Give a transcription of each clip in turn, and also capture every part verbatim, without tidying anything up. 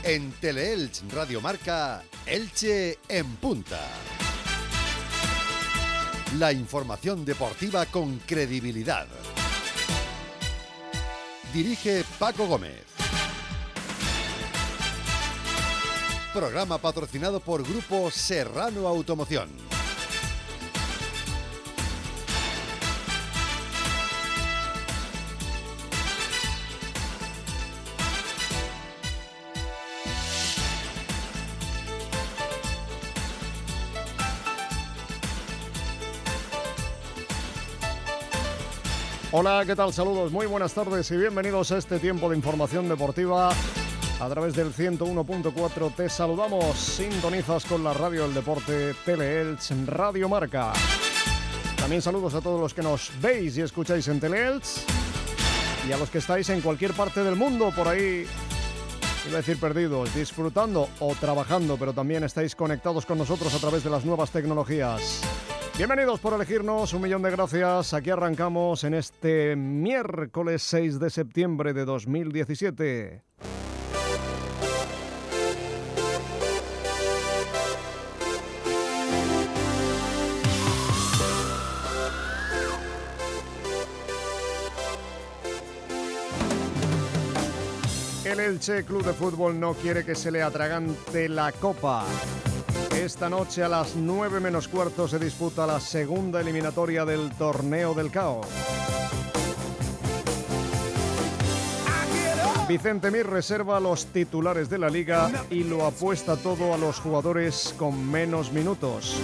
En Teleelch Radio Marca, Elche en punta. La información deportiva con credibilidad. Dirige Paco Gómez. Programa patrocinado por Grupo Serrano Automoción. Hola, ¿qué tal? Saludos, muy buenas tardes y bienvenidos a este tiempo de información deportiva. A través del ciento uno punto cuatro te saludamos, sintonizas con la radio del deporte Teleelch Radio Marca. También saludos a todos los que nos veis y escucháis en Teleelch y a los que estáis en cualquier parte del mundo por ahí, iba a decir perdidos, disfrutando o trabajando, pero también estáis conectados con nosotros a través de las nuevas tecnologías. Bienvenidos por elegirnos, un millón de gracias. Aquí arrancamos en este miércoles seis de septiembre de dos mil diecisiete. El Elche Club de Fútbol no quiere que se le atragante la copa. Esta noche a las nueve menos cuarto se disputa la segunda eliminatoria del Torneo del Cao. Vicente Mir reserva a los titulares de la liga y lo apuesta todo a los jugadores con menos minutos.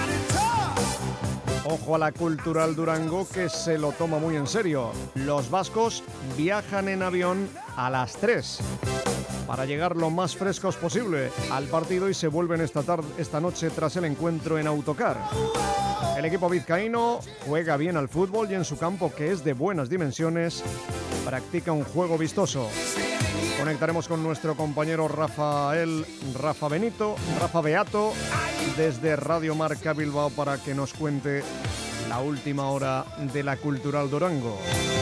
Ojo a la Cultural Durango, que se lo toma muy en serio. Los vascos viajan en avión a las tres para llegar lo más frescos posible al partido y se vuelven esta tarde, esta noche tras el encuentro en autocar. El equipo vizcaíno juega bien al fútbol y en su campo, que es de buenas dimensiones, practica un juego vistoso. Conectaremos con nuestro compañero Rafael Rafa Benito, Rafa Beato, desde Radio Marca Bilbao para que nos cuente la última hora de la Cultural Durango.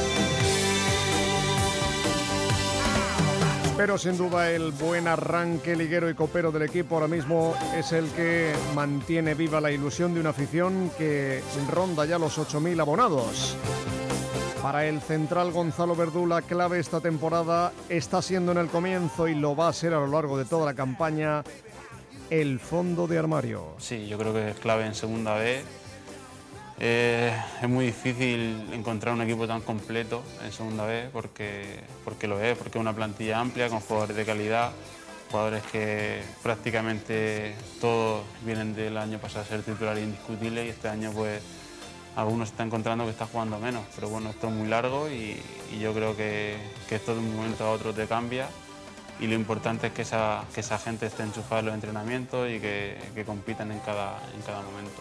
Pero sin duda el buen arranque liguero y copero del equipo ahora mismo es el que mantiene viva la ilusión de una afición que ronda ya los ocho mil abonados. Para el central Gonzalo Verdú, la clave esta temporada está siendo en el comienzo y lo va a ser a lo largo de toda la campaña, el fondo de armario. Sí, yo creo que es clave en segunda B. Eh, es muy difícil encontrar un equipo tan completo en segunda B porque, porque lo es, porque es una plantilla amplia con jugadores de calidad, jugadores que prácticamente todos vienen del año pasado a ser titulares indiscutibles y este año pues algunos se están encontrando que está jugando menos, pero bueno, esto es muy largo y, y yo creo que, que esto de un momento a otro te cambia y lo importante es que esa, que esa gente esté enchufada en los entrenamientos y que, que compitan en cada, en cada momento.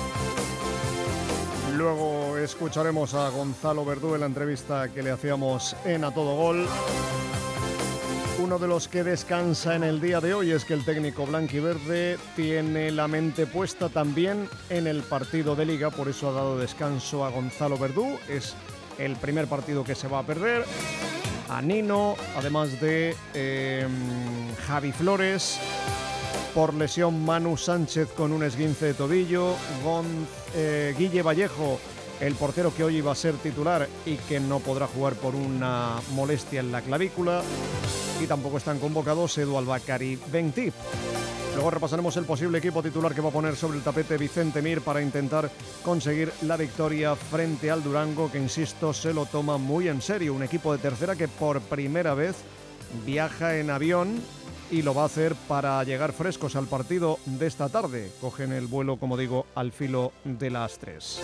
Luego escucharemos a Gonzalo Verdú en la entrevista que le hacíamos en A Todo Gol. Uno de los que descansa en el día de hoy es que el técnico blanquiverde tiene la mente puesta también en el partido de Liga, por eso ha dado descanso a Gonzalo Verdú. Es el primer partido que se va a perder. A Nino, además de eh, Javi Flores. Por lesión, Manu Sánchez con un esguince de tobillo. Gon, eh, Guille Vallejo, el portero que hoy iba a ser titular y que no podrá jugar por una molestia en la clavícula. Y tampoco están convocados Edu Albacari Bentip. Luego repasaremos el posible equipo titular que va a poner sobre el tapete Vicente Mir para intentar conseguir la victoria frente al Durango, que insisto, se lo toma muy en serio. Un equipo de tercera que por primera vez viaja en avión y lo va a hacer para llegar frescos al partido de esta tarde. Cogen el vuelo, como digo, al filo de las tres.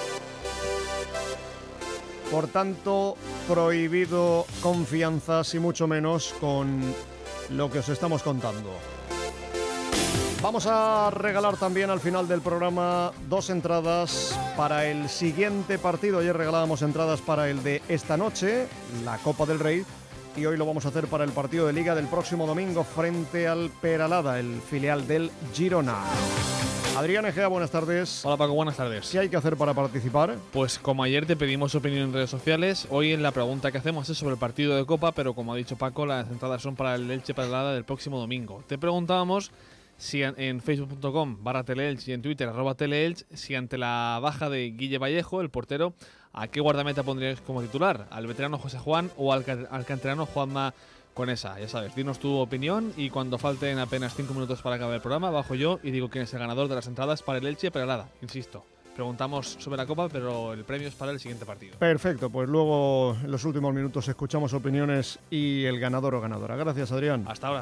Por tanto, prohibido confianzas y mucho menos con lo que os estamos contando. Vamos a regalar también al final del programa dos entradas para el siguiente partido. Ayer regalábamos entradas para el de esta noche, la Copa del Rey, y hoy lo vamos a hacer para el partido de Liga del próximo domingo frente al Peralada, el filial del Girona. Adrián Egea, buenas tardes. Hola Paco, buenas tardes. ¿Qué hay que hacer para participar? Pues como ayer te pedimos opinión en redes sociales, hoy en la pregunta que hacemos es sobre el partido de Copa, pero como ha dicho Paco, las entradas son para el Elche Peralada del próximo domingo. Te preguntábamos si en facebook punto com barra teleelch y en Twitter arroba teleelch, si ante la baja de Guille Vallejo, el portero, ¿a qué guardameta pondrías como titular? ¿Al veterano José Juan o al, al canterano Juanma Conesa? Ya sabes, dinos tu opinión y cuando falten apenas cinco minutos para acabar el programa, bajo yo y digo quién es el ganador de las entradas para el Elche Peralada. Insisto, preguntamos sobre la Copa, pero el premio es para el siguiente partido. Perfecto, pues luego en los últimos minutos escuchamos opiniones y el ganador o ganadora. Gracias, Adrián. Hasta ahora.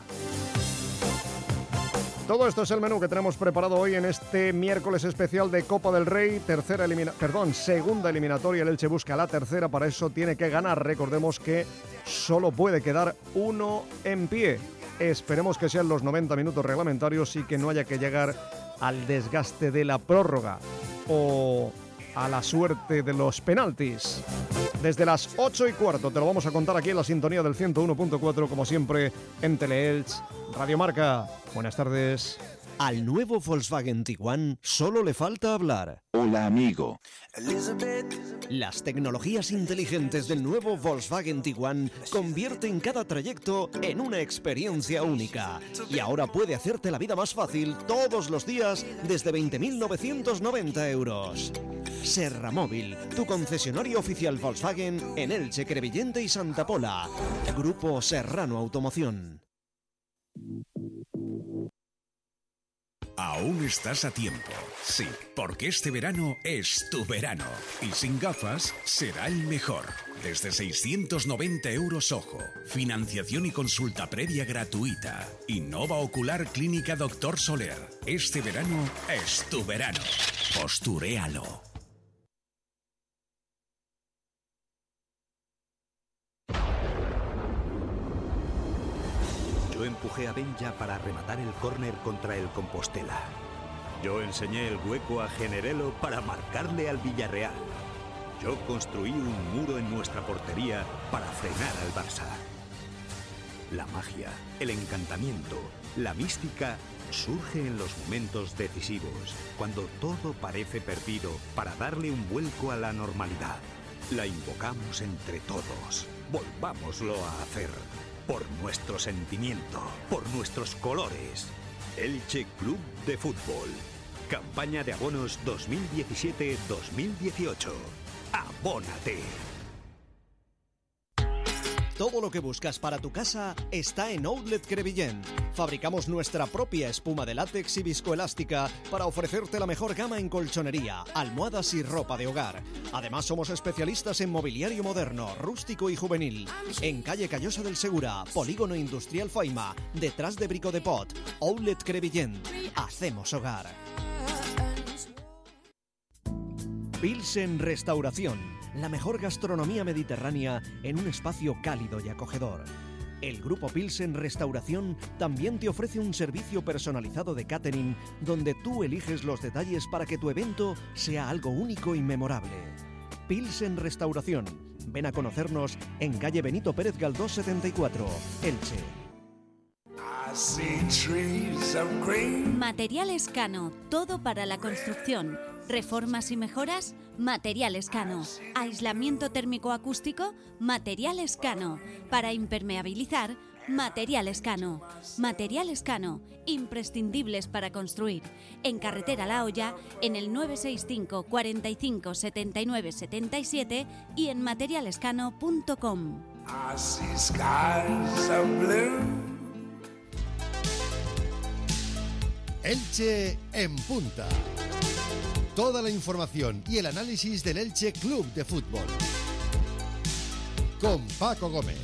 Todo esto es el menú que tenemos preparado hoy en este miércoles especial de Copa del Rey, tercera elimina- perdón, segunda eliminatoria. El Elche busca la tercera, para eso tiene que ganar. Recordemos que solo puede quedar uno en pie. Esperemos que sean los noventa minutos reglamentarios y que no haya que llegar al desgaste de la prórroga o a la suerte de los penaltis. Desde las ocho y cuarto te lo vamos a contar aquí en la sintonía del ciento uno punto cuatro, como siempre en Teleelch Radio Marca. Buenas tardes. Al nuevo Volkswagen Tiguan solo le falta hablar. Hola, amigo. Las tecnologías inteligentes del nuevo Volkswagen Tiguan convierten cada trayecto en una experiencia única. Y ahora puede hacerte la vida más fácil todos los días desde veinte mil novecientos noventa euros. Serra Móvil, tu concesionario oficial Volkswagen en Elche, Crevillente y Santa Pola. Grupo Serrano Automoción. Aún estás a tiempo. Sí, porque este verano es tu verano. Y sin gafas será el mejor. Desde seiscientos noventa euros ojo. Financiación y consulta previa gratuita. Innova Ocular Clínica Doctor Soler. Este verano es tu verano. Posturéalo. Yo empujé a Benja para rematar el córner contra el Compostela. Yo enseñé el hueco a Generelo para marcarle al Villarreal. Yo construí un muro en nuestra portería para frenar al Barça. La magia, el encantamiento, la mística surge en los momentos decisivos, cuando todo parece perdido, para darle un vuelco a la normalidad. La invocamos entre todos. Volvámoslo a hacer. Por nuestro sentimiento, por nuestros colores. Elche Club de Fútbol. Campaña de abonos dos mil diecisiete dos mil dieciocho. ¡Abónate! Todo lo que buscas para tu casa está en Outlet Crevillent. Fabricamos nuestra propia espuma de látex y viscoelástica para ofrecerte la mejor gama en colchonería, almohadas y ropa de hogar. Además, somos especialistas en mobiliario moderno, rústico y juvenil. En calle Callosa del Segura, Polígono Industrial Faima, detrás de Brico de Pot. Outlet Crevillent. Hacemos hogar. Pilsen Restauración, la mejor gastronomía mediterránea en un espacio cálido y acogedor. El Grupo Pilsen Restauración también te ofrece un servicio personalizado de catering donde tú eliges los detalles para que tu evento sea algo único y memorable. Pilsen Restauración. Ven a conocernos en calle Benito Pérez Galdós setenta y cuatro, Elche. Materiales Cano, todo para la construcción. Reformas y mejoras, Materiales Cano. Aislamiento térmico acústico, Materiales Cano. Para impermeabilizar, Materiales Cano. Materiales Cano, imprescindibles para construir. En Carretera La Hoya, en el nueve seis cinco, cuarenta y cinco, setenta y nueve, setenta y siete y en materialescano punto com. Elche en punta. Toda la información y el análisis del Elche Club de Fútbol. Con Paco Gómez.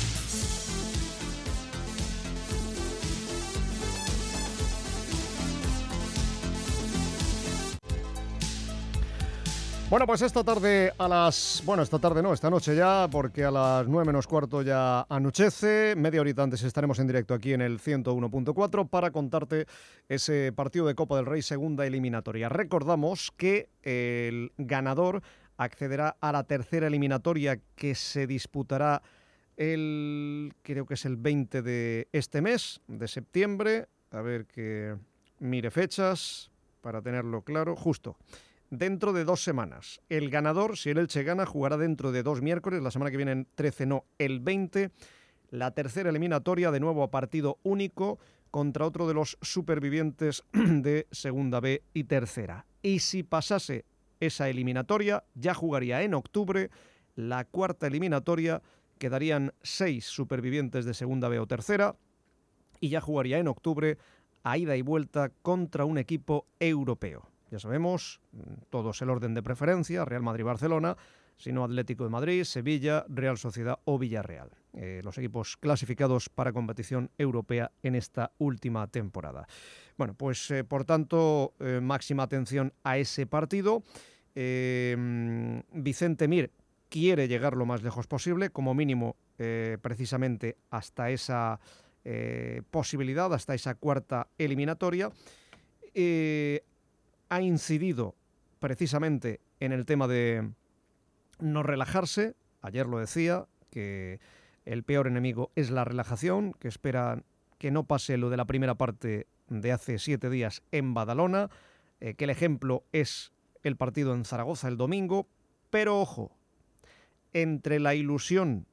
Bueno, pues esta tarde a las... Bueno, esta tarde no, esta noche ya, porque a las nueve menos cuarto ya anochece. Media horita antes estaremos en directo aquí en el ciento uno punto cuatro para contarte ese partido de Copa del Rey, segunda eliminatoria. Recordamos que el ganador accederá a la tercera eliminatoria que se disputará el... creo que es el veinte de este mes, de septiembre. A ver que mire fechas... para tenerlo claro, justo dentro de dos semanas. El ganador, si el Elche gana, jugará dentro de dos miércoles, la semana que viene trece, no, el veinte, la tercera eliminatoria, de nuevo a partido único, contra otro de los supervivientes de Segunda B y Tercera. Y si pasase esa eliminatoria, ya jugaría en octubre la cuarta eliminatoria, quedarían seis supervivientes de Segunda B o Tercera, y ya jugaría en octubre a ida y vuelta contra un equipo europeo. Ya sabemos, todos el orden de preferencia, Real Madrid-Barcelona, sino Atlético de Madrid, Sevilla, Real Sociedad o Villarreal. Eh, los equipos clasificados para competición europea en esta última temporada. Bueno, pues eh, por tanto, eh, máxima atención a ese partido. Eh, Vicente Mir quiere llegar lo más lejos posible, como mínimo eh, precisamente hasta esa eh, posibilidad, hasta esa cuarta eliminatoria. Eh, ha incidido precisamente en el tema de no relajarse. Ayer lo decía, que el peor enemigo es la relajación, que espera que no pase lo de la primera parte de hace siete días en Badalona, eh, que el ejemplo es el partido en Zaragoza el domingo, pero ojo, entre la ilusión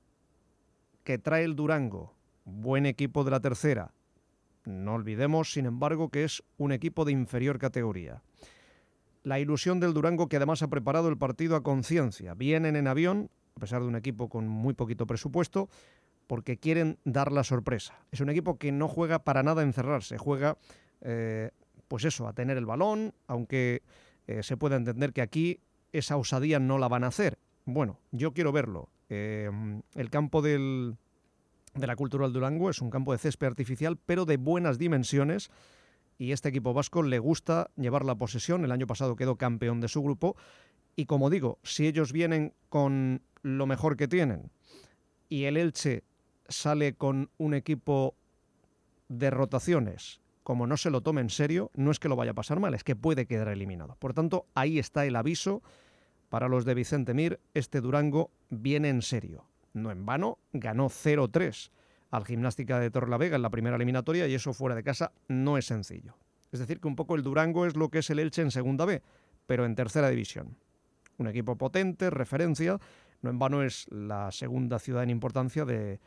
que trae el Durango, buen equipo de la tercera, no olvidemos, sin embargo, que es un equipo de inferior categoría. La ilusión del Durango, que además ha preparado el partido a conciencia. Vienen en avión, a pesar de un equipo con muy poquito presupuesto, porque quieren dar la sorpresa. Es un equipo que no juega para nada a encerrarse, juega, eh, pues eso, a tener el balón, aunque eh, se pueda entender que aquí esa osadía no la van a hacer. Bueno, yo quiero verlo. Eh, el campo del... de la Cultural Durango es un campo de césped artificial, pero de buenas dimensiones, y este equipo vasco le gusta llevar la posesión. El año pasado quedó campeón de su grupo, y como digo, si ellos vienen con lo mejor que tienen y el Elche sale con un equipo de rotaciones, como no se lo tome en serio, no es que lo vaya a pasar mal, es que puede quedar eliminado. Por tanto, ahí está el aviso para los de Vicente Mir. Este Durango viene en serio. No en vano, ganó cero tres al Gimnástica de Torrelavega en la primera eliminatoria, y eso fuera de casa no es sencillo. Es decir, que un poco el Durango es lo que es el Elche en Segunda B, pero en Tercera División. Un equipo potente, referencia. No en vano es la segunda ciudad en importancia de,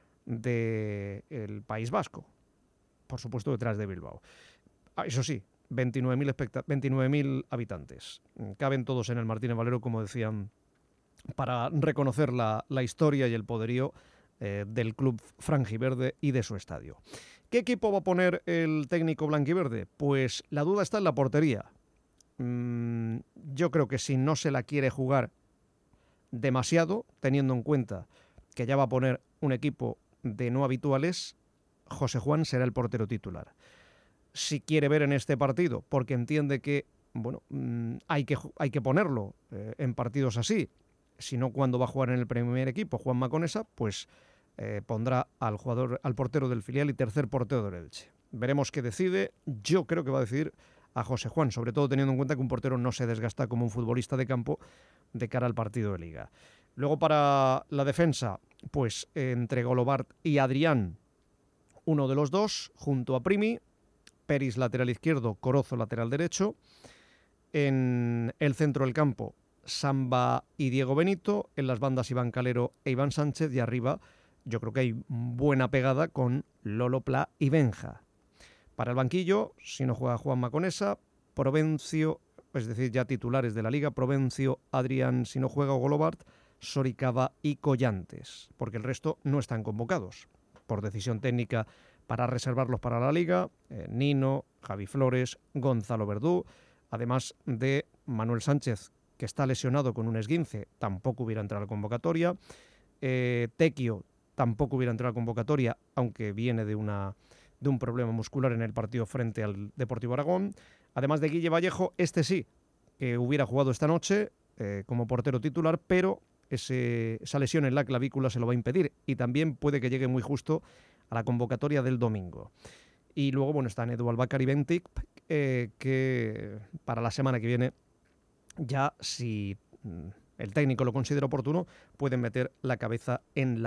de el País Vasco, por supuesto detrás de Bilbao. Ah, eso sí, veintinueve mil especta- veintinueve mil habitantes. Caben todos en el Martínez Valero, como decían, para reconocer la, la historia y el poderío eh, del club franjiverde y de su estadio. ¿Qué equipo va a poner el técnico blanquiverde? Pues la duda está en la portería. Mm, yo creo que si no se la quiere jugar demasiado, teniendo en cuenta que ya va a poner un equipo de no habituales, José Juan será el portero titular. Si quiere ver en este partido, porque entiende que bueno, mmm, hay que, hay que ponerlo eh, en partidos así, si no, cuando va a jugar en el primer equipo Juanma Conesa, pues eh, pondrá al jugador, al portero del filial y tercer portero del Elche. Veremos qué decide. Yo creo que va a decidir a José Juan, sobre todo teniendo en cuenta que un portero no se desgasta como un futbolista de campo de cara al partido de Liga. Luego, para la defensa, pues eh, entre Golobart y Adrián, uno de los dos, junto a Primi, Peris lateral izquierdo, Corozo lateral derecho. En el centro del campo, Samba y Diego Benito. En las bandas, Iván Calero e Iván Sánchez. Y arriba, yo creo que hay buena pegada con Lolo Pla y Benja. Para el banquillo, si no juega Juanma Conesa, Provencio, es decir, ya titulares de la Liga, Provencio, Adrián, si no juega Golobart, Soricaba y Collantes, porque el resto no están convocados por decisión técnica para reservarlos para la Liga. eh, Nino, Javi Flores, Gonzalo Verdú, además de Manuel Sánchez, que está lesionado con un esguince, tampoco hubiera entrado a la convocatoria. Eh, Tequio tampoco hubiera entrado a la convocatoria, aunque viene de, una, de un problema muscular en el partido frente al Deportivo Aragón. Además de Guille Vallejo, este sí, que hubiera jugado esta noche eh, como portero titular, pero ese, esa lesión en la clavícula se lo va a impedir, y también puede que llegue muy justo a la convocatoria del domingo. Y luego, bueno, están Edu Albacar y Bentic, eh, que para la semana que viene, ya si el técnico lo considera oportuno, pueden meter la cabeza en la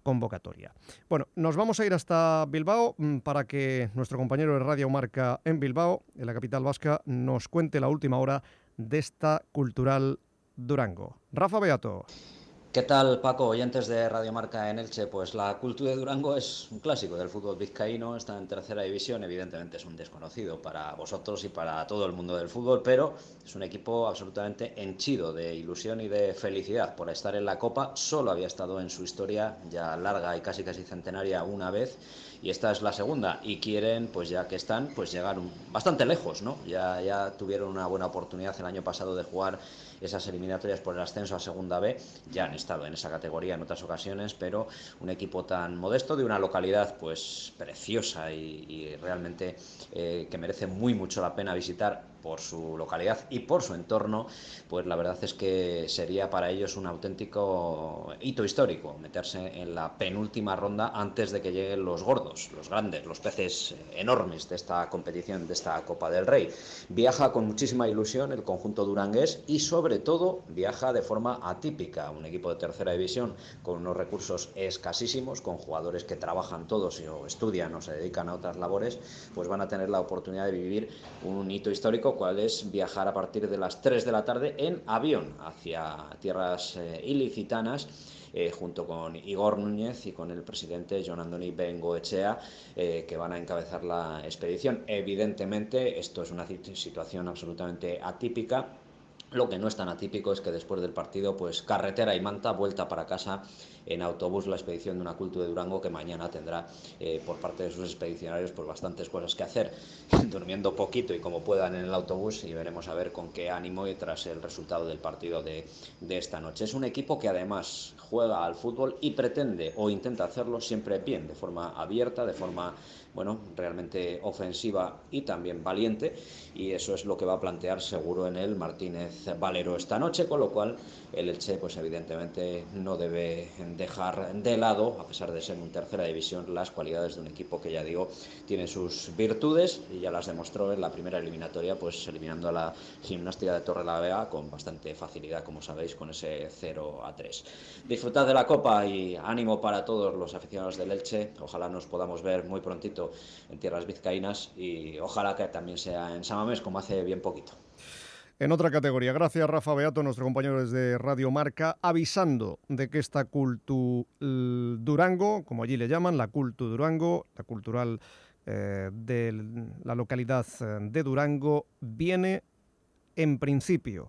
convocatoria. Bueno, nos vamos a ir hasta Bilbao para que nuestro compañero de Radio Marca en Bilbao, en la capital vasca, nos cuente la última hora de esta Cultural Durango. Rafa Beato. ¿Qué tal, Paco? Oyentes de Radio Marca en Elche, pues la Cultu de Durango es un clásico del fútbol vizcaíno, está en tercera división, evidentemente es un desconocido para vosotros y para todo el mundo del fútbol, pero es un equipo absolutamente henchido de ilusión y de felicidad por estar en la Copa. Solo había estado en su historia ya larga y casi casi centenaria una vez, y esta es la segunda, y quieren, pues ya que están, pues llegar un, bastante lejos, ¿no? Ya, ya tuvieron una buena oportunidad el año pasado de jugar esas eliminatorias por el ascenso a Segunda B, ya han estado en esa categoría en otras ocasiones, pero un equipo tan modesto de una localidad pues preciosa y, y realmente eh, que merece muy mucho la pena visitar por su localidad y por su entorno, pues la verdad es que sería para ellos un auténtico hito histórico meterse en la penúltima ronda antes de que lleguen los gordos, los grandes, los peces enormes de esta competición, de esta Copa del Rey. Viaja con muchísima ilusión el conjunto durangués y sobre todo viaja de forma atípica, un equipo de tercera división con unos recursos escasísimos, con jugadores que trabajan todos o estudian o se dedican a otras labores, pues van a tener la oportunidad de vivir un hito histórico, cual es viajar a partir de las tres de la tarde en avión hacia tierras eh, ilicitanas, eh, junto con Igor Núñez y con el presidente Jon Andoni Bengoechea, eh, que van a encabezar la expedición. Evidentemente, esto es una situación absolutamente atípica. Lo que no es tan atípico es que después del partido, pues carretera y manta, vuelta para casa en autobús, la expedición de una Cultu de Durango, que mañana tendrá eh, por parte de sus expedicionarios pues bastantes cosas que hacer, durmiendo poquito y como puedan en el autobús, y veremos a ver con qué ánimo y tras el resultado del partido de, de esta noche. Es un equipo que además juega al fútbol y pretende o intenta hacerlo siempre bien, de forma abierta, de forma bueno, realmente ofensiva y también valiente, y eso es lo que va a plantear seguro en él Martínez Valero esta noche, con lo cual el Elche pues evidentemente no debe dejar de lado, a pesar de ser en tercera división, las cualidades de un equipo que, ya digo, tiene sus virtudes y ya las demostró en la primera eliminatoria, pues eliminando a la Gimnástica de Torrelavega con bastante facilidad, como sabéis, con ese cero a tres. Disfrutad de la Copa y ánimo para todos los aficionados del Elche. Ojalá nos podamos ver muy prontito en tierras vizcaínas y ojalá que también sea en San Mamés, como hace bien poquito. En otra categoría, gracias Rafa Beato, nuestro compañero desde Radio Marca, avisando de que esta Cultu Durango, como allí le llaman, la Cultu Durango, la cultural eh, de la localidad de Durango, viene en principio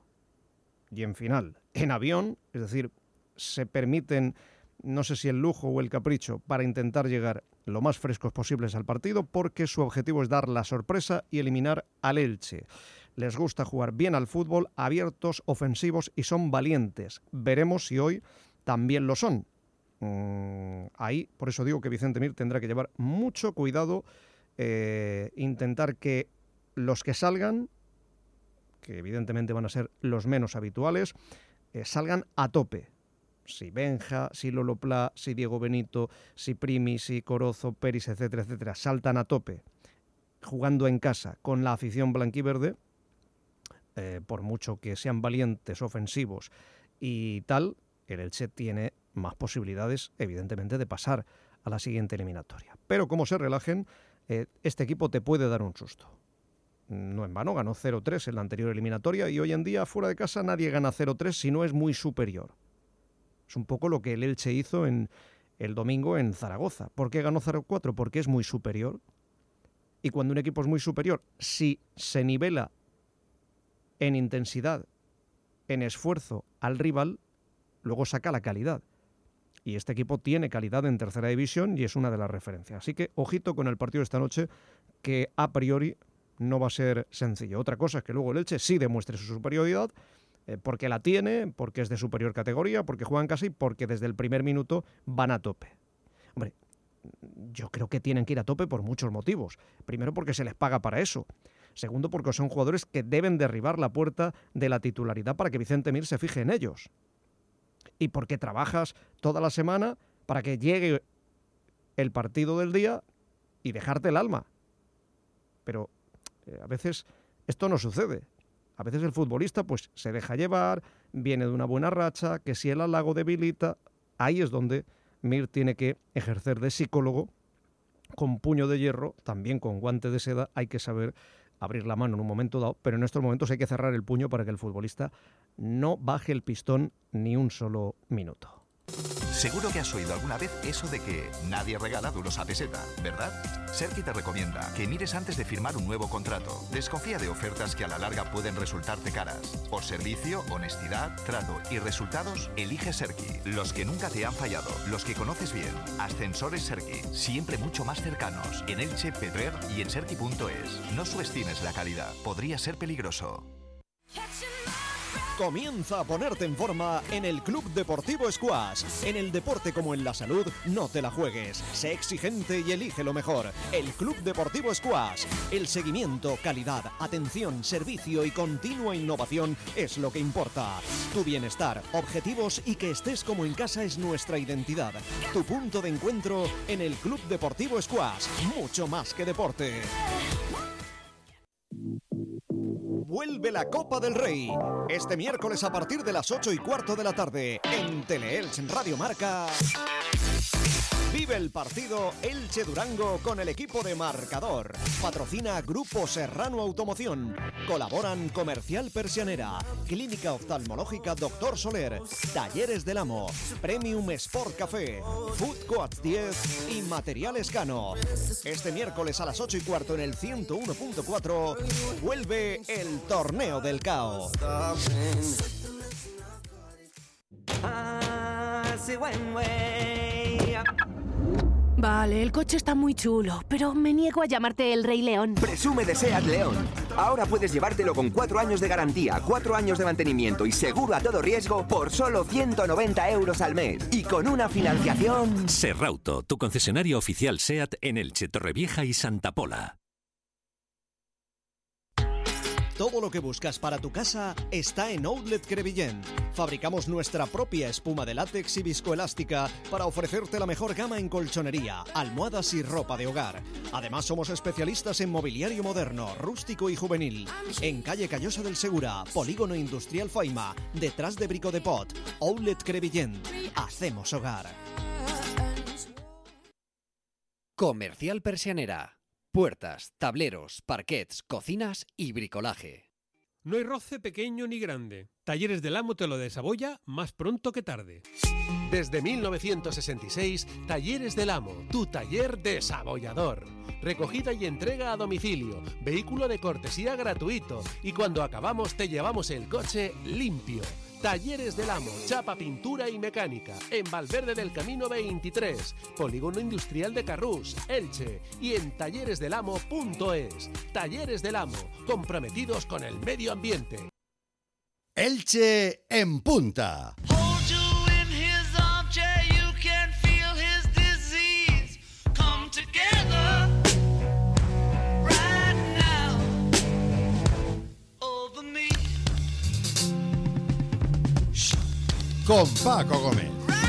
y en final en avión, es decir, se permiten, no sé si el lujo o el capricho, para intentar llegar lo más frescos posibles al partido, porque su objetivo es dar la sorpresa y eliminar al Elche. Les gusta jugar bien al fútbol, abiertos, ofensivos y son valientes. Veremos si hoy también lo son. Mm, ahí, por eso digo que Vicente Mir tendrá que llevar mucho cuidado, eh, intentar que los que salgan, que evidentemente van a ser los menos habituales, eh, salgan a tope. Si Benja, si Lolo Pla, si Diego Benito, si Primi, si Corozo, Peris, etcétera, etcétera, saltan a tope, jugando en casa con la afición blanquiverde, eh, por mucho que sean valientes, ofensivos y tal, el Elche tiene más posibilidades, evidentemente, de pasar a la siguiente eliminatoria. Pero como se relajen, eh, este equipo te puede dar un susto. No en vano, ganó cero tres en la anterior eliminatoria y hoy en día, fuera de casa, nadie gana cero tres si no es muy superior. Es un poco lo que el Elche hizo en el domingo en Zaragoza. ¿Por qué ganó cero cuatro? Porque es muy superior. Y cuando un equipo es muy superior, si se nivela en intensidad, en esfuerzo al rival, luego saca la calidad. Y este equipo tiene calidad en tercera división y es una de las referencias. Así que ojito con el partido de esta noche, que a priori no va a ser sencillo. Otra cosa es que luego el Elche sí demuestre su superioridad, eh, porque la tiene, porque es de superior categoría, porque juegan casi, porque desde el primer minuto van a tope. Hombre, yo creo que tienen que ir a tope por muchos motivos. Primero, porque se les paga para eso. Segundo, porque son jugadores que deben derribar la puerta de la titularidad para que Vicente Mir se fije en ellos. Y porque trabajas toda la semana para que llegue el partido del día y dejarte el alma. Pero eh, a veces esto no sucede. A veces el futbolista pues se deja llevar, viene de una buena racha, que si el halago debilita, ahí es donde Mir tiene que ejercer de psicólogo con puño de hierro, también con guante de seda. Hay que saber abrir la mano en un momento dado, pero en estos momentos hay que cerrar el puño para que el futbolista no baje el pistón ni un solo minuto. Seguro que has oído alguna vez eso de que nadie regala duros a peseta, ¿verdad? Serki te recomienda que mires antes de firmar un nuevo contrato. Desconfía de ofertas que a la larga pueden resultarte caras. Por servicio, honestidad, trato y resultados, elige Serki. Los que nunca te han fallado, los que conoces bien. Ascensores Serki, siempre mucho más cercanos. En Elche, Petrer y en serki punto es. No subestimes la calidad, podría ser peligroso. Comienza a ponerte en forma en el Club Deportivo Squash. En el deporte como en la salud, no te la juegues. Sé exigente y elige lo mejor. El Club Deportivo Squash. El seguimiento, calidad, atención, servicio y continua innovación es lo que importa. Tu bienestar, objetivos y que estés como en casa es nuestra identidad. Tu punto de encuentro en el Club Deportivo Squash. Mucho más que deporte. Vuelve la Copa del Rey. Este miércoles a partir de las ocho y cuarto de la tarde en Teleelch Radio Marca. Vive el partido Elche-Durango con el equipo de Marcador. Patrocina Grupo Serrano Automoción. Colaboran Comercial Persianera, Clínica Oftalmológica Doctor Soler, Talleres del Amo, Premium Sport Café, Food Coats diez y Materiales Cano. Este miércoles a las ocho y cuarto en el ciento uno punto cuatro vuelve el Torneo del Cao. Vale, el coche está muy chulo, pero me niego a llamarte el Rey León. Presume de SEAT León. Ahora puedes llevártelo con cuatro años de garantía, cuatro años de mantenimiento y seguro a todo riesgo por solo ciento noventa euros al mes. Y con una financiación... Serrauto, tu concesionario oficial SEAT en Elche, Torrevieja y Santa Pola. Todo lo que buscas para tu casa está en Outlet Crevillent. Fabricamos nuestra propia espuma de látex y viscoelástica para ofrecerte la mejor gama en colchonería, almohadas y ropa de hogar. Además, somos especialistas en mobiliario moderno, rústico y juvenil. En calle Callosa del Segura, Polígono Industrial Faima, detrás de Brico de Pot. Outlet Crevillent. Hacemos hogar. Comercial Persianera. Puertas, tableros, parquets, cocinas y bricolaje. No hay roce pequeño ni grande. Talleres del Amo te lo desabolla más pronto que tarde. Desde mil novecientos sesenta y seis, Talleres del Amo, tu taller desabollador. Recogida y entrega a domicilio, vehículo de cortesía gratuito y cuando acabamos te llevamos el coche limpio. Talleres del Amo, chapa, pintura y mecánica, en Valverde del Camino veintitrés, Polígono Industrial de Carrús, Elche, y en talleres del amo punto es. Talleres del Amo, comprometidos con el medio ambiente. Elche en punta. Con Paco Gómez.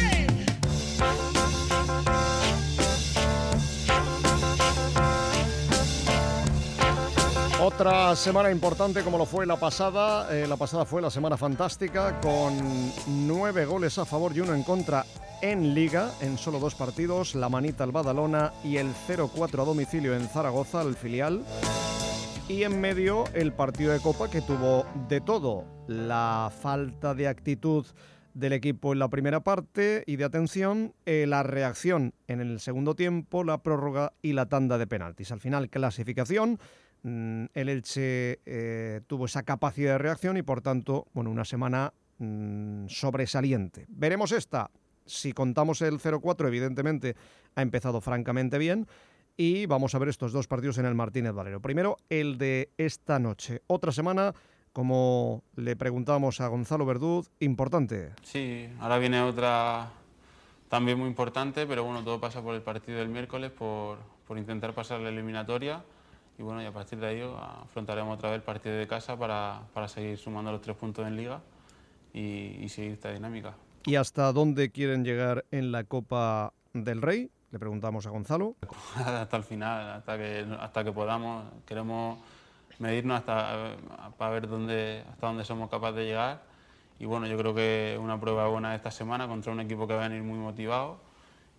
Otra semana importante como lo fue la pasada. Eh, la pasada fue la semana fantástica con nueve goles a favor y uno en contra en Liga, en solo dos partidos. La manita al Badalona y el cero cuatro a domicilio en Zaragoza, el filial. Y en medio el partido de Copa que tuvo de todo. La falta de actitud del equipo en la primera parte y de atención, eh, la reacción en el segundo tiempo, la prórroga y la tanda de penaltis. Al final, clasificación, mmm, el Elche eh, tuvo esa capacidad de reacción y por tanto, bueno, una semana mmm, sobresaliente. Veremos esta. Si contamos el cero cuatro, evidentemente ha empezado francamente bien y vamos a ver estos dos partidos en el Martínez Valero. Primero, el de esta noche. Otra semana, como le preguntábamos a Gonzalo Verdú, importante. Sí, ahora viene otra también muy importante, pero bueno, todo pasa por el partido del miércoles, por, por intentar pasar la eliminatoria y bueno, y a partir de ahí afrontaremos otra vez el partido de casa para, para seguir sumando los tres puntos en Liga y, y seguir esta dinámica. ¿Y hasta dónde quieren llegar en la Copa del Rey? Le preguntamos a Gonzalo. Hasta el final, hasta que, hasta que podamos. Queremos medirnos hasta para ver dónde, hasta dónde somos capaces de llegar y bueno, yo creo que una prueba buena esta semana contra un equipo que va a venir muy motivado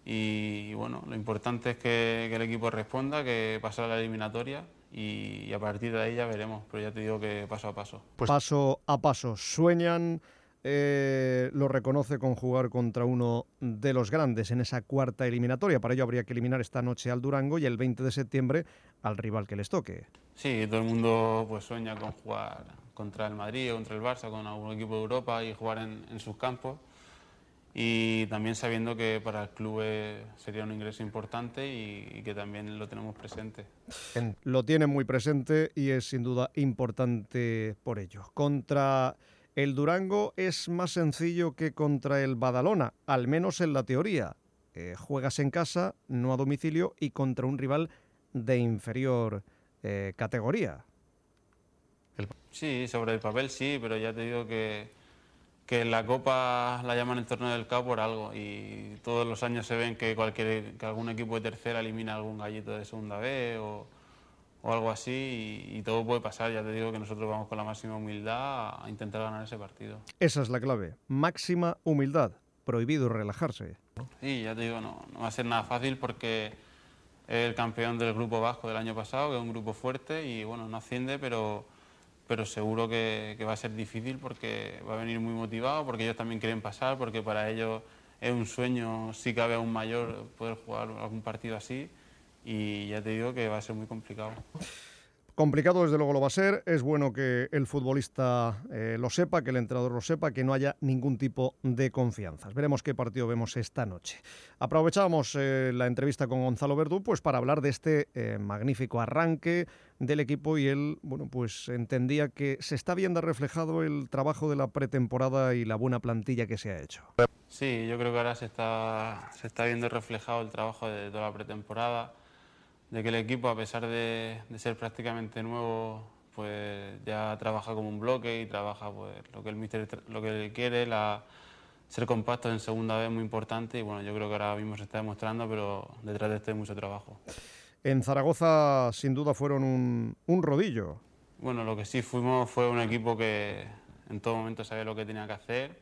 y, y bueno, lo importante es que, que el equipo responda, que pasara la eliminatoria y, y a partir de ahí ya veremos, pero ya te digo que paso a paso. Pues paso a paso, sueñan, eh, lo reconoce con jugar contra uno de los grandes en esa cuarta eliminatoria. Para ello habría que eliminar esta noche al Durango y el veinte de septiembre al rival que les toque. Sí, todo el mundo pues sueña con jugar contra el Madrid o contra el Barça, con algún equipo de Europa y jugar en, en sus campos. Y también sabiendo que para el club sería un ingreso importante y, y que también lo tenemos presente. Lo tienen muy presente y es sin duda importante por ello. Contra el Durango es más sencillo que contra el Badalona, al menos en la teoría. Eh, juegas en casa, no a domicilio y contra un rival de inferior eh, categoría. Sí, sobre el papel sí, pero ya te digo que, que la Copa la llaman el Torneo del Cao por algo y todos los años se ven que, cualquier, que algún equipo de tercera elimina a algún gallito de segunda B o, o algo así y, y todo puede pasar. Ya te digo que nosotros vamos con la máxima humildad a intentar ganar ese partido. Esa es la clave, máxima humildad, prohibido relajarse. Sí, ya te digo, no, no va a ser nada fácil porque es el campeón del grupo vasco del año pasado, que es un grupo fuerte y bueno, no asciende, pero... pero seguro que, que va a ser difícil porque va a venir muy motivado, porque ellos también quieren pasar, porque para ellos es un sueño, si cabe aún mayor, poder jugar algún partido así y ya te digo que va a ser muy complicado. Complicado desde luego lo va a ser, es bueno que el futbolista eh, lo sepa, que el entrenador lo sepa, que no haya ningún tipo de confianzas. Veremos qué partido vemos esta noche. Aprovechamos eh, la entrevista con Gonzalo Verdú pues para hablar de este eh, magnífico arranque del equipo y él, bueno, pues entendía que se está viendo reflejado el trabajo de la pretemporada y la buena plantilla que se ha hecho. Sí, yo creo que ahora se está, se está viendo reflejado el trabajo de toda la pretemporada, de que el equipo, a pesar de, de ser prácticamente nuevo, pues ya trabaja como un bloque y trabaja pues lo que el míster lo que quiere, la, ser compacto en segunda vez es muy importante y bueno, yo creo que ahora mismo se está demostrando, pero detrás de esto hay mucho trabajo. En Zaragoza sin duda fueron un, un rodillo. Bueno, lo que sí fuimos fue un equipo que en todo momento sabía lo que tenía que hacer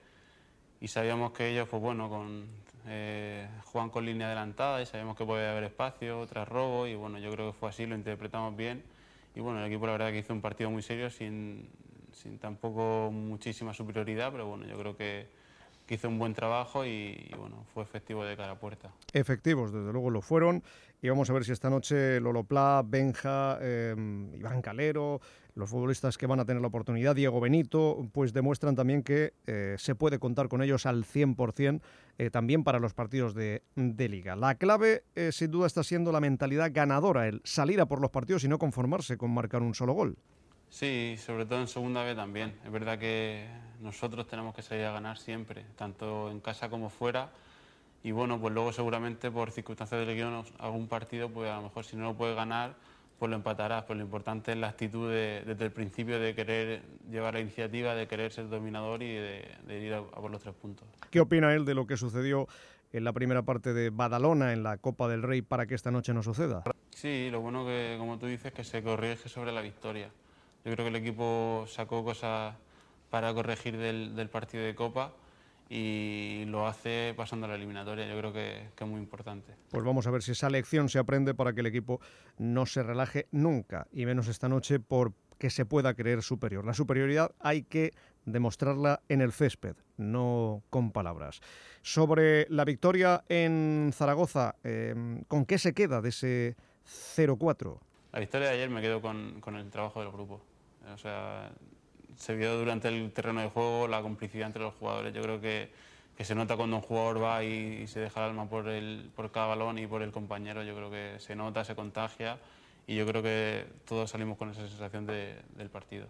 y sabíamos que ellos, pues bueno, con, eh, juegan con línea adelantada y sabíamos que podía haber espacio, tras robo y bueno, yo creo que fue así, lo interpretamos bien y bueno, el equipo la verdad que hizo un partido muy serio sin, sin tampoco muchísima superioridad, pero bueno, yo creo que, que hizo un buen trabajo y, y bueno, fue efectivo de cara a puerta. Efectivos, desde luego lo fueron. Y vamos a ver si esta noche Lolo Pla, Benja, eh, Iván Calero, los futbolistas que van a tener la oportunidad, Diego Benito, pues demuestran también que eh, se puede contar con ellos al cien por cien eh, también para los partidos de, de Liga. La clave eh, sin duda está siendo la mentalidad ganadora, el salir a por los partidos y no conformarse con marcar un solo gol. Sí, sobre todo en segunda vez también. Es verdad que nosotros tenemos que salir a ganar siempre, tanto en casa como fuera. Y bueno, pues luego seguramente por circunstancias del guión algún partido, pues a lo mejor si no lo puedes ganar, pues lo empatarás. Pero lo importante es la actitud de, desde el principio de querer llevar la iniciativa, de querer ser dominador y de, de ir a, a por los tres puntos. ¿Qué opina él de lo que sucedió en la primera parte de Badalona en la Copa del Rey para que esta noche no suceda? Sí, lo bueno que, como tú dices, que se corrige sobre la victoria. Yo creo que el equipo sacó cosas para corregir del, del partido de Copa y lo hace pasando a la eliminatoria. Yo creo que, que es muy importante. Pues vamos a ver si esa lección se aprende para que el equipo no se relaje nunca, y menos esta noche porque se pueda creer superior. La superioridad hay que demostrarla en el césped, no con palabras. Sobre la victoria en Zaragoza, eh, ¿con qué se queda de ese cero cuatro? La victoria de ayer me quedo con, con el trabajo del grupo. O sea, se vio durante el terreno de juego la complicidad entre los jugadores. Yo creo que, que se nota cuando un jugador va y, y se deja el alma por, el, por cada balón y por el compañero. Yo creo que se nota, se contagia y yo creo que todos salimos con esa sensación de, del partido.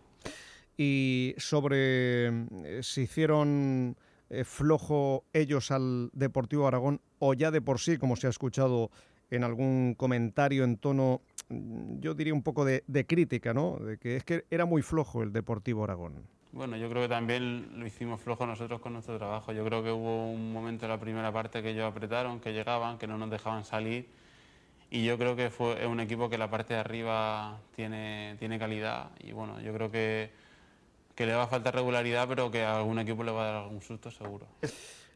Y sobre eh, si hicieron eh, flojo ellos al Deportivo Aragón o ya de por sí, como se ha escuchado en algún comentario en tono, yo diría un poco de, de crítica, ¿no? De que es que era muy flojo el Deportivo Aragón. Bueno, yo creo que también lo hicimos flojo nosotros con nuestro trabajo. Yo creo que hubo un momento en la primera parte que ellos apretaron, que llegaban, que no nos dejaban salir. Y yo creo que fue es un equipo que la parte de arriba tiene, tiene calidad. Y bueno, yo creo que, que le va a faltar regularidad, pero que a algún equipo le va a dar algún susto seguro.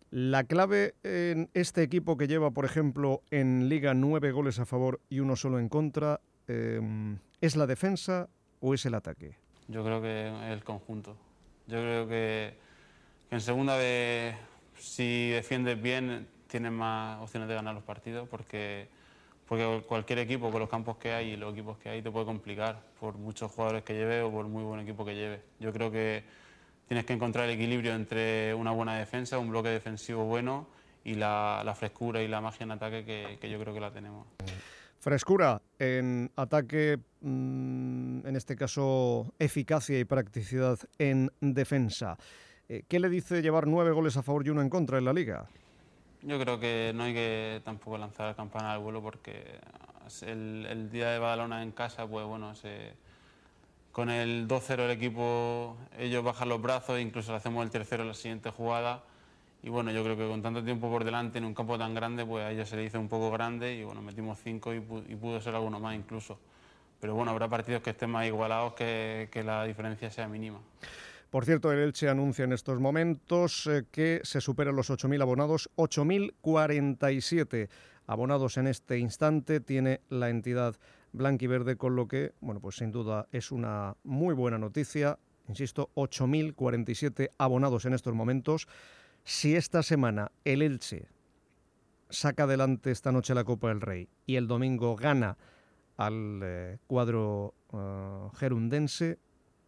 La clave en este equipo que lleva, por ejemplo, en Liga nueve goles a favor y uno solo en contra, eh, ¿es la defensa o es el ataque? Yo creo que es el conjunto. Yo creo que, que en segunda vez, si defiendes bien, tienes más opciones de ganar los partidos, porque, porque cualquier equipo con los campos que hay y los equipos que hay te puede complicar por muchos jugadores que lleve o por muy buen equipo que lleve. Yo creo que tienes que encontrar el equilibrio entre una buena defensa, un bloque defensivo bueno y la, la frescura y la magia en ataque que, que yo creo que la tenemos. Frescura en ataque, mmm, en este caso eficacia y practicidad en defensa. Eh, ¿Qué le dice llevar nueve goles a favor y uno en contra en la Liga? Yo creo que no hay que tampoco lanzar la campana al vuelo, porque el, el día de Badalona en casa, pues bueno, se... con el dos cero el equipo, ellos bajan los brazos, incluso le hacemos el tercero en la siguiente jugada. Y bueno, yo creo que con tanto tiempo por delante en un campo tan grande, pues a ellos se le hizo un poco grande y bueno, metimos cinco y, pu y pudo ser alguno más incluso. Pero bueno, habrá partidos que estén más igualados, que, que la diferencia sea mínima. Por cierto, el Elche anuncia en estos momentos eh, que se superan los ocho mil abonados, ocho mil cuarenta y siete abonados en este instante tiene la entidad blanquiverde, con lo que, bueno, pues sin duda es una muy buena noticia. Insisto, ocho mil cuarenta y siete abonados en estos momentos. Si esta semana el Elche saca adelante esta noche la Copa del Rey y el domingo gana al eh, cuadro uh, gerundense,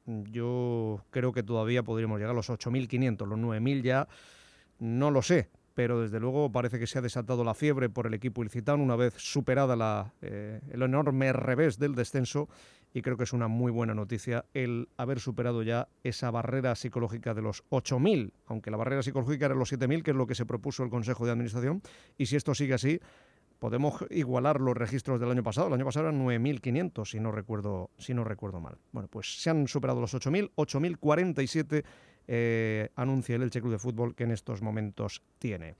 yo creo que todavía podríamos llegar a los ocho mil quinientos, los nueve mil ya no lo sé, pero desde luego parece que se ha desatado la fiebre por el equipo ilicitano una vez superada la, eh, el enorme revés del descenso, y creo que es una muy buena noticia el haber superado ya esa barrera psicológica de los ocho mil, aunque la barrera psicológica era los siete mil, que es lo que se propuso el Consejo de Administración, y si esto sigue así, podemos igualar los registros del año pasado. El año pasado eran nueve mil quinientos, si no recuerdo, si no recuerdo mal. Bueno, pues se han superado los ocho mil, ocho mil cuarenta y siete eh, anuncia el Elche Club de Fútbol que en estos momentos tiene.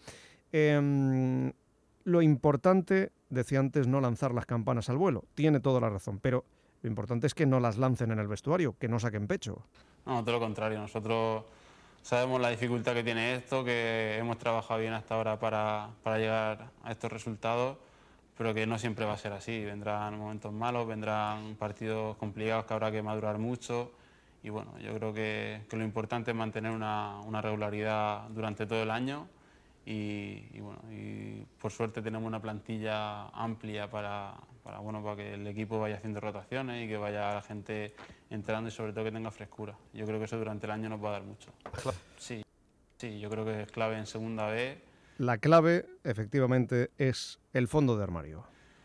Eh, lo importante, decía antes, no lanzar las campanas al vuelo. Tiene toda la razón, pero lo importante es que no las lancen en el vestuario, que no saquen pecho. No, todo lo contrario. Nosotros sabemos la dificultad que tiene esto, que hemos trabajado bien hasta ahora para, para llegar a estos resultados, pero que no siempre va a ser así. Vendrán momentos malos, vendrán partidos complicados que habrá que madurar mucho. Y bueno, yo creo que, que lo importante es mantener una, una regularidad durante todo el año. Y, y bueno, y por suerte tenemos una plantilla amplia para, para, bueno, para que el equipo vaya haciendo rotaciones y que vaya la gente entrando y sobre todo que tenga frescura. Yo creo que eso durante el año nos va a dar mucho. Sí, sí, yo creo que es clave en segunda vez. La clave, efectivamente, es el fondo de armario.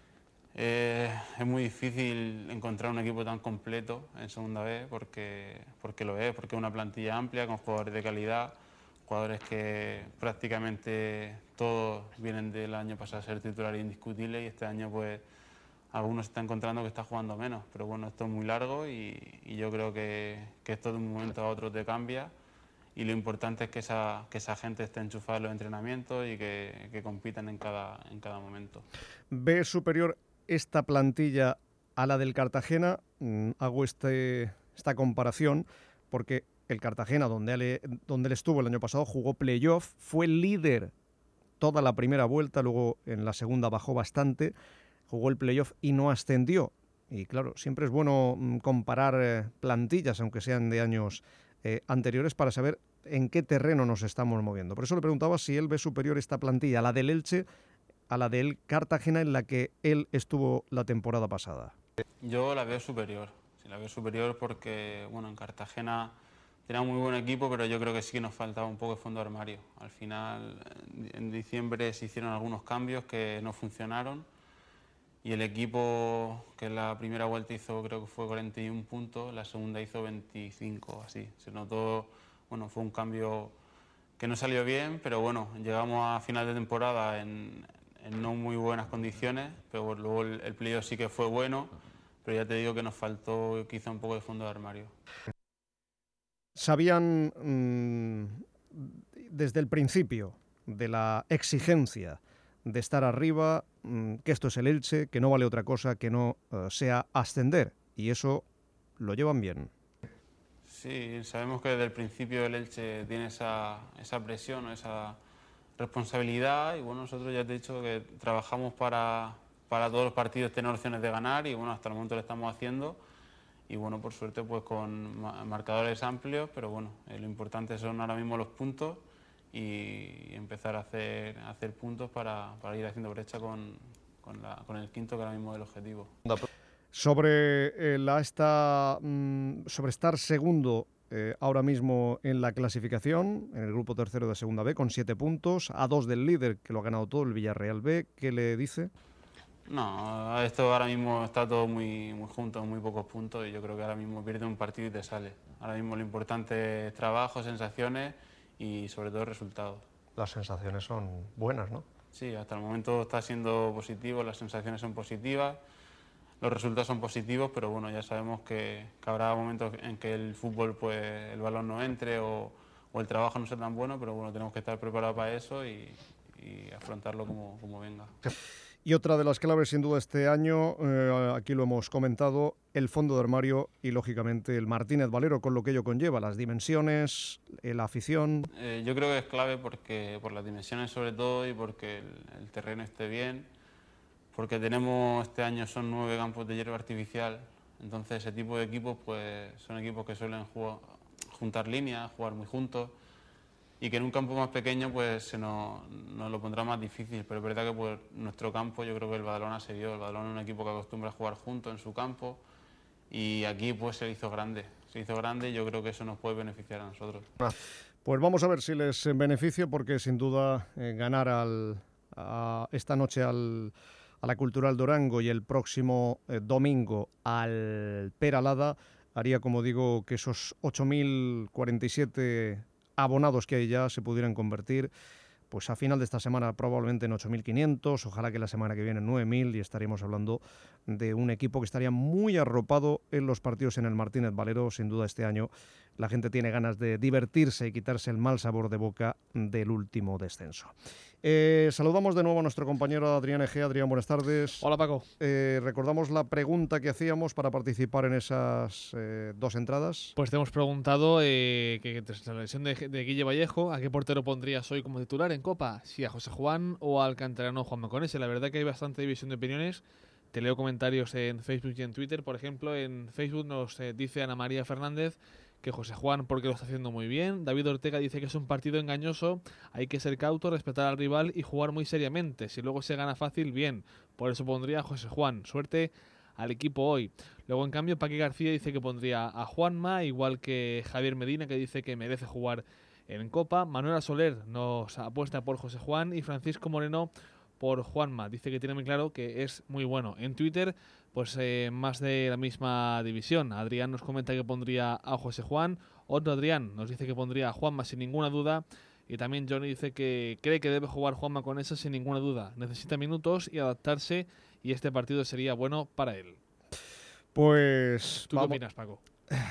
Eh, es muy difícil encontrar un equipo tan completo en segunda vez, porque, porque lo es, porque es una plantilla amplia con jugadores de calidad, jugadores que prácticamente todos vienen del año pasado a ser titulares indiscutibles, y este año pues algunos se están encontrando que está jugando menos, pero bueno, esto es muy largo y, y yo creo que, que esto de un momento a otro te cambia, y lo importante es que esa, que esa gente esté enchufada en los entrenamientos y que, que compitan en cada, en cada momento. ¿Ve superior esta plantilla a la del Cartagena? Mm, hago este, esta comparación porque el Cartagena, donde él, donde él estuvo el año pasado, jugó playoff, fue líder toda la primera vuelta, luego en la segunda bajó bastante, jugó el playoff y no ascendió. Y claro, siempre es bueno comparar eh, plantillas, aunque sean de años eh, anteriores, para saber en qué terreno nos estamos moviendo. Por eso le preguntaba si él ve superior esta plantilla, a la del Elche, a la del Cartagena, en la que él estuvo la temporada pasada. Yo la veo superior, sí, la veo superior porque, bueno, en Cartagena tenía un muy buen equipo, pero yo creo que sí que nos faltaba un poco de fondo de armario. Al final, en diciembre se hicieron algunos cambios que no funcionaron, y el equipo que en la primera vuelta hizo, creo que fue cuarenta y un puntos, la segunda hizo veinticinco, así. Se notó, bueno, fue un cambio que no salió bien, pero bueno, llegamos a final de temporada en, en no muy buenas condiciones, pero luego el, el playoff sí que fue bueno, pero ya te digo que nos faltó quizá un poco de fondo de armario. Sabían mmm, desde el principio de la exigencia de estar arriba, mmm, que esto es el Elche, que no vale otra cosa que no uh, sea ascender, y eso lo llevan bien. Sí, sabemos que desde el principio el Elche tiene esa, esa presión, esa, responsabilidad y bueno, nosotros ya te he dicho que trabajamos para, para todos los partidos tener opciones de ganar y bueno, hasta el momento lo estamos haciendo y bueno, por suerte pues con marcadores amplios, pero bueno, eh, lo importante son ahora mismo los puntos y empezar a hacer, a hacer puntos para, para ir haciendo brecha con, con, la, con el quinto, que ahora mismo es el objetivo. Sobre, eh, la esta, mmm, sobre estar segundo eh, ahora mismo en la clasificación, en el grupo tercero de Segunda B, con siete puntos, a dos del líder, que lo ha ganado todo, el Villarreal B, ¿qué le dice? No, esto ahora mismo está todo muy, muy junto, muy pocos puntos y yo creo que ahora mismo pierde un partido y te sale. Ahora mismo lo importante es trabajo, sensaciones y sobre todo resultados. Las sensaciones son buenas, ¿no? Sí, hasta el momento está siendo positivo, las sensaciones son positivas, los resultados son positivos, pero bueno, ya sabemos que, que habrá momentos en que el fútbol, pues el balón no entre o, o el trabajo no sea tan bueno, pero bueno, tenemos que estar preparados para eso y, y afrontarlo como, como venga. Y otra de las claves, sin duda, este año, eh, aquí lo hemos comentado, el fondo de armario y, lógicamente, el Martínez Valero, con lo que ello conlleva, las dimensiones, la afición. Eh, yo creo que es clave porque por las dimensiones sobre todo y porque el, el terreno esté bien, porque tenemos este año son nueve campos de hierba artificial, entonces ese tipo de equipos pues son equipos que suelen jugar, juntar líneas, jugar muy juntos, y que en un campo más pequeño pues se nos, nos lo pondrá más difícil, pero es verdad que por nuestro campo yo creo que el Badalona se dio, el Badalona es un equipo que acostumbra a jugar juntos en su campo y aquí pues se hizo grande, se hizo grande y yo creo que eso nos puede beneficiar a nosotros. Pues vamos a ver si les beneficia porque sin duda eh, ganar al, a, esta noche al, a la Cultural Durango y el próximo eh, domingo al Peralada haría, como digo, que esos ocho mil cuarenta y siete abonados que hay ya se pudieran convertir pues a final de esta semana probablemente en ocho mil quinientos, ojalá que la semana que viene en nueve mil y estaríamos hablando de un equipo que estaría muy arropado en los partidos en el Martínez Valero. Sin duda este año la gente tiene ganas de divertirse y quitarse el mal sabor de boca del último descenso. Eh, saludamos de nuevo a nuestro compañero Adrián Egea. Adrián, buenas tardes. Hola, Paco. Eh, recordamos la pregunta que hacíamos para participar en esas eh, dos entradas. Pues te hemos preguntado eh, que tras la lesión de, de Guille Vallejo, ¿a qué portero pondrías hoy como titular en Copa? ¿Si a José Juan o al canterano Juan Maconese? La verdad que hay bastante división de opiniones. Te leo comentarios en Facebook y en Twitter. Por ejemplo, en Facebook nos eh, dice Ana María Fernández que José Juan porque lo está haciendo muy bien. David Ortega dice que es un partido engañoso, hay que ser cauto, respetar al rival y jugar muy seriamente. Si luego se gana fácil, bien. Por eso pondría a José Juan. Suerte al equipo hoy. Luego, en cambio, Paqui García dice que pondría a Juanma, igual que Javier Medina, que dice que merece jugar en Copa. Manuela Soler nos apuesta por José Juan y Francisco Moreno por Juanma. Dice que tiene muy claro que es muy bueno. En Twitter, pues eh, más de la misma división. Adrián nos comenta que pondría a José Juan. Otro Adrián nos dice que pondría a Juanma sin ninguna duda. Y también Johnny dice que cree que debe jugar Juanma con eso sin ninguna duda. Necesita minutos y adaptarse y este partido sería bueno para él. Pues... ¿Tú vamos. qué opinas, Paco?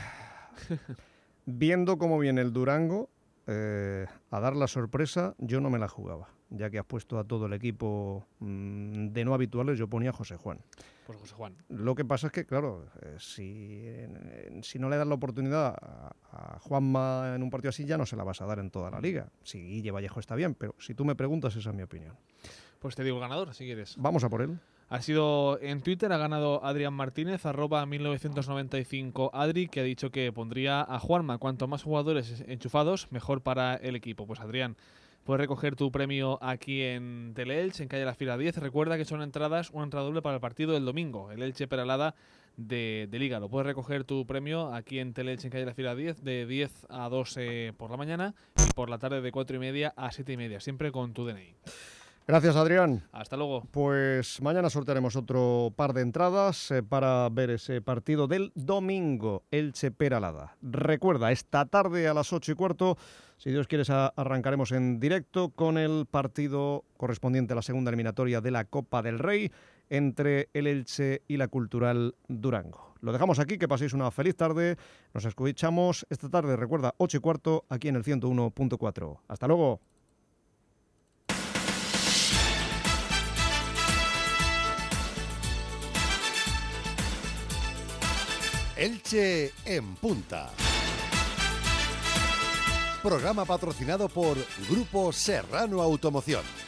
Viendo cómo viene el Durango, eh, a dar la sorpresa, yo no me la jugaba. Ya que has puesto a todo el equipo mmm, de no habituales, yo ponía a José Juan. Pues José Juan. Lo que pasa es que, claro, eh, si, eh, si no le das la oportunidad a, a Juanma en un partido así, ya no se la vas a dar en toda la liga. Si Guille Vallejo está bien, pero si tú me preguntas, esa es mi opinión. Pues te digo el ganador, si quieres. Vamos a por él. Ha sido en Twitter, ha ganado Adrián Martínez, arroba mil novecientos noventa y cinco Adri, que ha dicho que pondría a Juanma. Cuanto más jugadores enchufados, mejor para el equipo. Pues Adrián, puedes recoger tu premio aquí en Teleelch, en calle La Fila diez. Recuerda que son entradas, una entrada doble para el partido del domingo, el Elche Peralada de, de Liga. Lo puedes recoger tu premio aquí en Teleelch, en calle La Fila diez, de diez a doce por la mañana y por la tarde de cuatro y media a siete y media, siempre con tu D N I. Gracias, Adrián. Hasta luego. Pues mañana sortearemos otro par de entradas eh, para ver ese partido del domingo, Elche Peralada. Recuerda, esta tarde a las ocho y cuarto, si Dios quiere, arrancaremos en directo con el partido correspondiente a la segunda eliminatoria de la Copa del Rey entre el Elche y la Cultural Durango. Lo dejamos aquí, que paséis una feliz tarde. Nos escuchamos esta tarde, recuerda, ocho y cuarto, aquí en el ciento uno punto cuatro. Hasta luego. Elche en punta. Programa patrocinado por Grupo Serrano Automoción.